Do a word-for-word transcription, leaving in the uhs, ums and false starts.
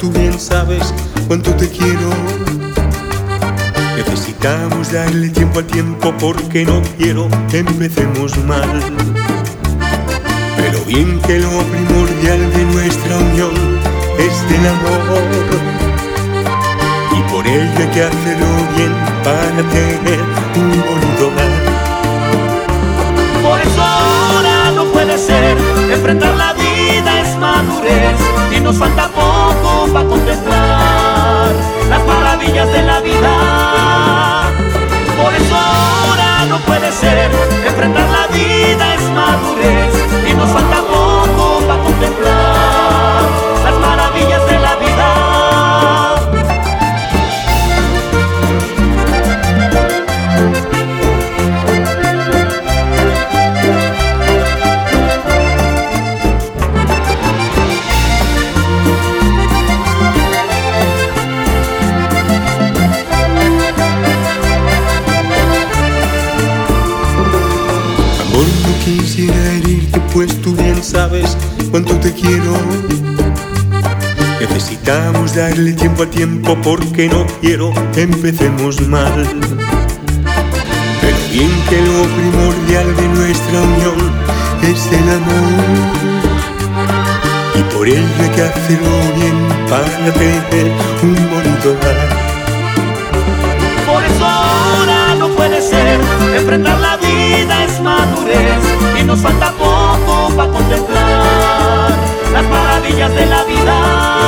tú bien sabes cuánto te quiero. Necesitamos darle tiempo al tiempo porque no quiero que empecemos mal. Pero bien que lo primordial de nuestra unión es el amor, y por ello hay que hacerlo bien para tener un bonito hogar. Por eso ahora no puede ser, enfrentar la vida es madurez y nos falta poco para contemplar las maravillas de la vida. Por eso ahora no puede ser, enfrentar la vida es madurez y nos falta poco para contemplar las maravillas de la vida. Quisiera herirte, pues tú bien sabes cuánto te quiero. Necesitamos darle tiempo al tiempo porque no quiero que empecemos mal. Pero bien que lo primordial de nuestra unión es el amor, y por ello hay que hacerlo bien para tener un bonito hogar. Por eso ahora no puede ser, enfrentar la vida es madurez y nos falta poco para contemplar las maravillas de la vida.